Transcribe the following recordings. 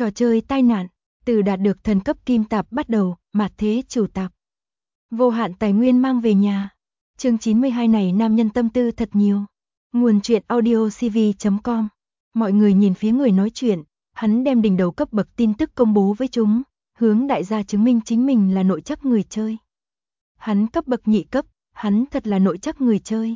Trò chơi tai nạn, từ đạt được thần cấp kim tạp bắt đầu, mạt thế chủ tạp. Vô hạn tài nguyên mang về nhà. Chương 92 này nam nhân tâm tư thật nhiều. Nguồn truyện audio cv.com. Mọi người nhìn phía người nói chuyện, hắn đem đỉnh đầu cấp bậc tin tức công bố với chúng, hướng đại gia chứng minh chính mình là nội trắc người chơi. Hắn cấp bậc nhị cấp, hắn thật là nội trắc người chơi.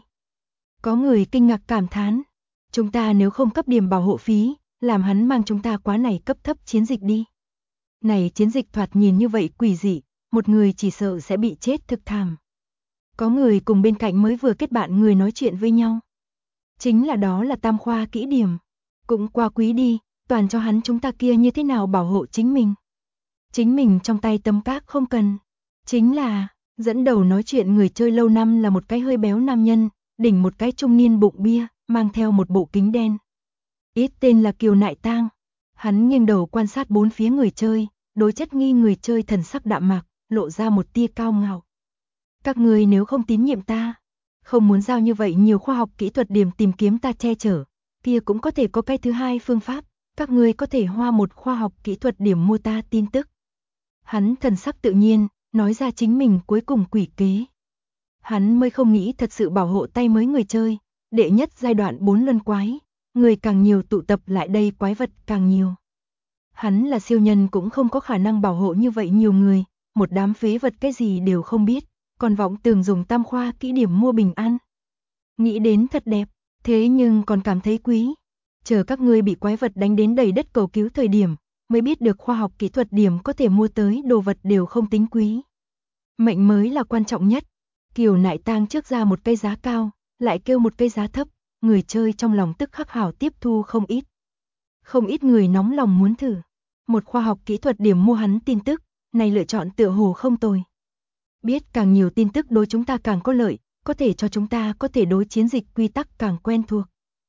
Có người kinh ngạc cảm thán, chúng ta nếu không cấp điểm bảo hộ phí, làm hắn mang chúng ta quá này cấp thấp chiến dịch đi. Này chiến dịch thoạt nhìn như vậy quỷ dị, một người chỉ sợ sẽ bị chết thực thảm. Có người cùng bên cạnh mới vừa kết bạn người nói chuyện với nhau. Chính là đó là tam khoa kỹ điểm. Cũng qua quý đi, toàn cho hắn chúng ta kia như thế nào bảo hộ chính mình. Chính mình trong tay tấm các không cần. Chính là, dẫn đầu nói chuyện người chơi lâu năm là một cái hơi béo nam nhân, đỉnh một cái trung niên bụng bia, mang theo một bộ kính đen. Ít tên là Kiều Nại Tang. Hắn nghiêng đầu quan sát bốn phía người chơi, đối chất nghi người chơi thần sắc đạm mạc, lộ ra một tia cao ngạo. Các người nếu không tín nhiệm ta, không muốn giao như vậy nhiều khoa học kỹ thuật điểm tìm kiếm ta che chở, kia cũng có thể có cái thứ hai phương pháp, các người có thể hoa một khoa học kỹ thuật điểm mua ta tin tức. Hắn thần sắc tự nhiên, nói ra chính mình cuối cùng quỷ kế. Hắn mới không nghĩ thật sự bảo hộ tay mới người chơi, đệ nhất giai đoạn 4 luân quái, người càng nhiều tụ tập lại đây quái vật càng nhiều. Hắn là siêu nhân cũng không có khả năng bảo hộ như vậy nhiều người, một đám phế vật cái gì đều không biết, còn vọng tưởng dùng tam khoa kỹ điểm mua bình an. Nghĩ đến thật đẹp, thế nhưng còn cảm thấy quý. Chờ các ngươi bị quái vật đánh đến đầy đất cầu cứu thời điểm, mới biết được khoa học kỹ thuật điểm có thể mua tới đồ vật đều không tính quý. Mệnh mới là quan trọng nhất. Kiều Nại Tang trước ra một cây giá cao, lại kêu một cây giá thấp, người chơi trong lòng tức khắc hảo tiếp thu không ít. Không ít người nóng lòng muốn thử. Một khoa học kỹ thuật điểm mua hắn tin tức, này lựa chọn tựa hồ không tồi. Biết càng nhiều tin tức đối chúng ta càng có lợi, có thể cho chúng ta có thể đối chiến dịch quy tắc càng quen thuộc.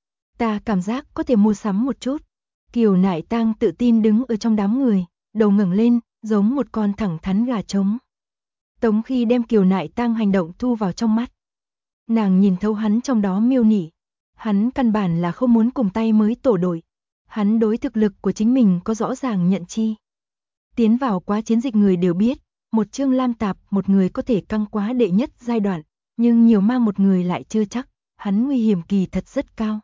Ta cảm giác có thể mua sắm một chút. Kiều Nại Tang tự tin đứng ở trong đám người, đầu ngẩng lên, giống một con thẳng thắn gà trống. Tống Khi đem Kiều Nại Tang hành động thu vào trong mắt. Nàng nhìn thấu hắn trong đó miêu nỉ. Hắn căn bản là không muốn cùng tay mới tổ đội. Hắn đối thực lực của chính mình có rõ ràng nhận chi. Tiến vào quá chiến dịch người đều biết, một chương lam tạp một người có thể căng quá đệ nhất giai đoạn, nhưng nhiều mang một người lại chưa chắc, hắn nguy hiểm kỳ thật rất cao.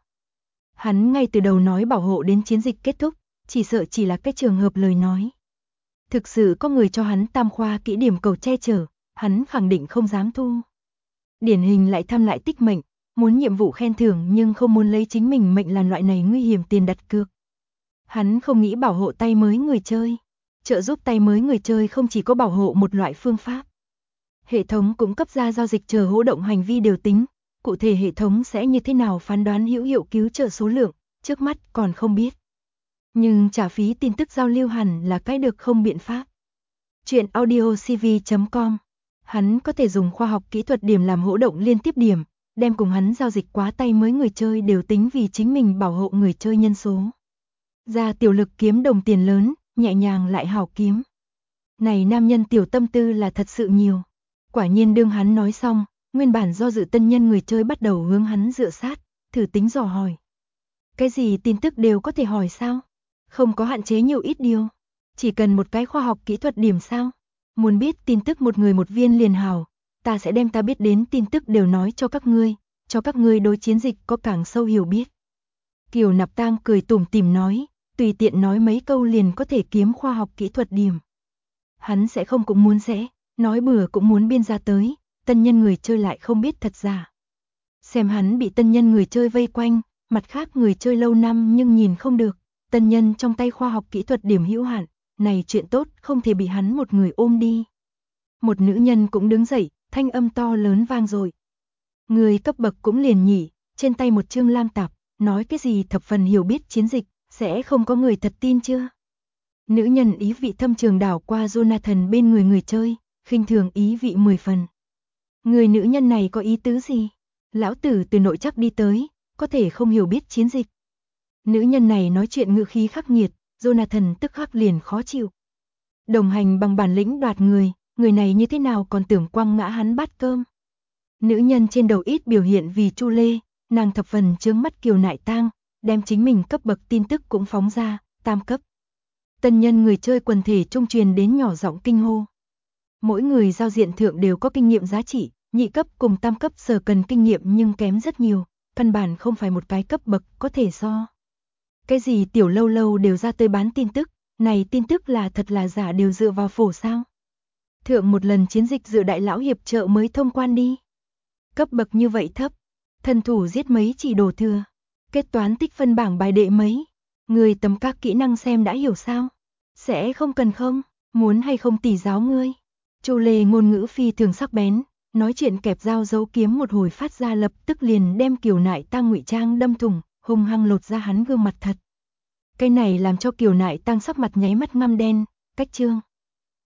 Hắn ngay từ đầu nói bảo hộ đến chiến dịch kết thúc, chỉ sợ chỉ là cái trường hợp lời nói. Thực sự có người cho hắn tam khoa kỹ điểm cầu che chở, hắn khẳng định không dám thu. Điển hình lại thăm lại tích mệnh, muốn nhiệm vụ khen thưởng nhưng không muốn lấy chính mình mệnh làm loại này nguy hiểm tiền đặt cược. Hắn không nghĩ bảo hộ tay mới người chơi. Trợ giúp tay mới người chơi không chỉ có bảo hộ một loại phương pháp. Hệ thống cũng cấp ra giao dịch chờ hỗ động hành vi đều tính, cụ thể hệ thống sẽ như thế nào phán đoán hữu hiệu cứu trợ số lượng, trước mắt còn không biết. Nhưng trả phí tin tức giao lưu hẳn là cái được không biện pháp. Chuyện audio cv.com. Hắn có thể dùng khoa học kỹ thuật điểm làm hỗ động liên tiếp điểm, đem cùng hắn giao dịch quá tay mới người chơi đều tính vì chính mình bảo hộ người chơi nhân số. Ra tiểu lực kiếm đồng tiền lớn, nhẹ nhàng lại hào kiếm. Này nam nhân tiểu tâm tư là thật sự nhiều. Quả nhiên đương hắn nói xong, nguyên bản do dự tân nhân người chơi bắt đầu hướng hắn dựa sát, thử tính dò hỏi. Cái gì tin tức đều có thể hỏi sao? Không có hạn chế nhiều ít điều. Chỉ cần một cái khoa học kỹ thuật điểm sao? Muốn biết tin tức một người một viên liền hào, ta sẽ đem ta biết đến tin tức đều nói cho các ngươi đối chiến dịch có càng sâu hiểu biết. Kiều Nạp Tang cười tủm tỉm nói, tùy tiện nói mấy câu liền có thể kiếm khoa học kỹ thuật điểm. Hắn sẽ không cũng muốn sẽ, nói bừa cũng muốn biên ra tới, tân nhân người chơi lại không biết thật giả. Xem hắn bị tân nhân người chơi vây quanh, mặt khác người chơi lâu năm nhưng nhìn không được, tân nhân trong tay khoa học kỹ thuật điểm hữu hạn, này chuyện tốt không thể bị hắn một người ôm đi. Một nữ nhân cũng đứng dậy, thanh âm to lớn vang rồi. Người cấp bậc cũng liền nhỉ, trên tay một chương lam tạp, nói cái gì thập phần hiểu biết chiến dịch, sẽ không có người thật tin chưa? Nữ nhân ý vị thâm trường đảo qua Jonathan bên người chơi, khinh thường ý vị 10 phần. Người nữ nhân này có ý tứ gì? Lão tử từ nội chắc đi tới, có thể không hiểu biết chiến dịch. Nữ nhân này nói chuyện ngữ khí khắc nghiệt, Jonathan tức khắc liền khó chịu. Đồng hành bằng bản lĩnh đoạt người này như thế nào còn tưởng quăng ngã hắn bát cơm. Nữ nhân trên đầu ít biểu hiện vì Chu Lê, nàng thập phần chướng mắt Kiều Nại Tang, đem chính mình cấp bậc tin tức cũng phóng ra, tam cấp. Tân nhân người chơi quần thể trung truyền đến nhỏ giọng kinh hô. Mỗi người giao diện thượng đều có kinh nghiệm giá trị, nhị cấp cùng tam cấp sở cần kinh nghiệm nhưng kém rất nhiều, căn bản không phải một cái cấp bậc có thể so. Cái gì tiểu lâu lâu đều ra tới bán tin tức, này tin tức là thật là giả đều dựa vào phổ sao? Thượng một lần chiến dịch dự đại lão hiệp trợ mới thông quan đi. Cấp bậc như vậy thấp, thần thủ giết mấy chỉ đổ thừa, kết toán tích phân bảng bài đệ mấy, người tầm các kỹ năng xem đã hiểu sao? Sẽ không cần không, muốn hay không tỉ giáo ngươi. Chu Lê ngôn ngữ phi thường sắc bén, nói chuyện kẹp dao giấu kiếm một hồi phát ra lập tức liền đem Kiều Nại Tăng ngụy trang đâm thủng, hung hăng lột ra hắn gương mặt thật. Cái này làm cho Kiều Nại Tăng sắc mặt nháy mắt ngăm đen, cách trương.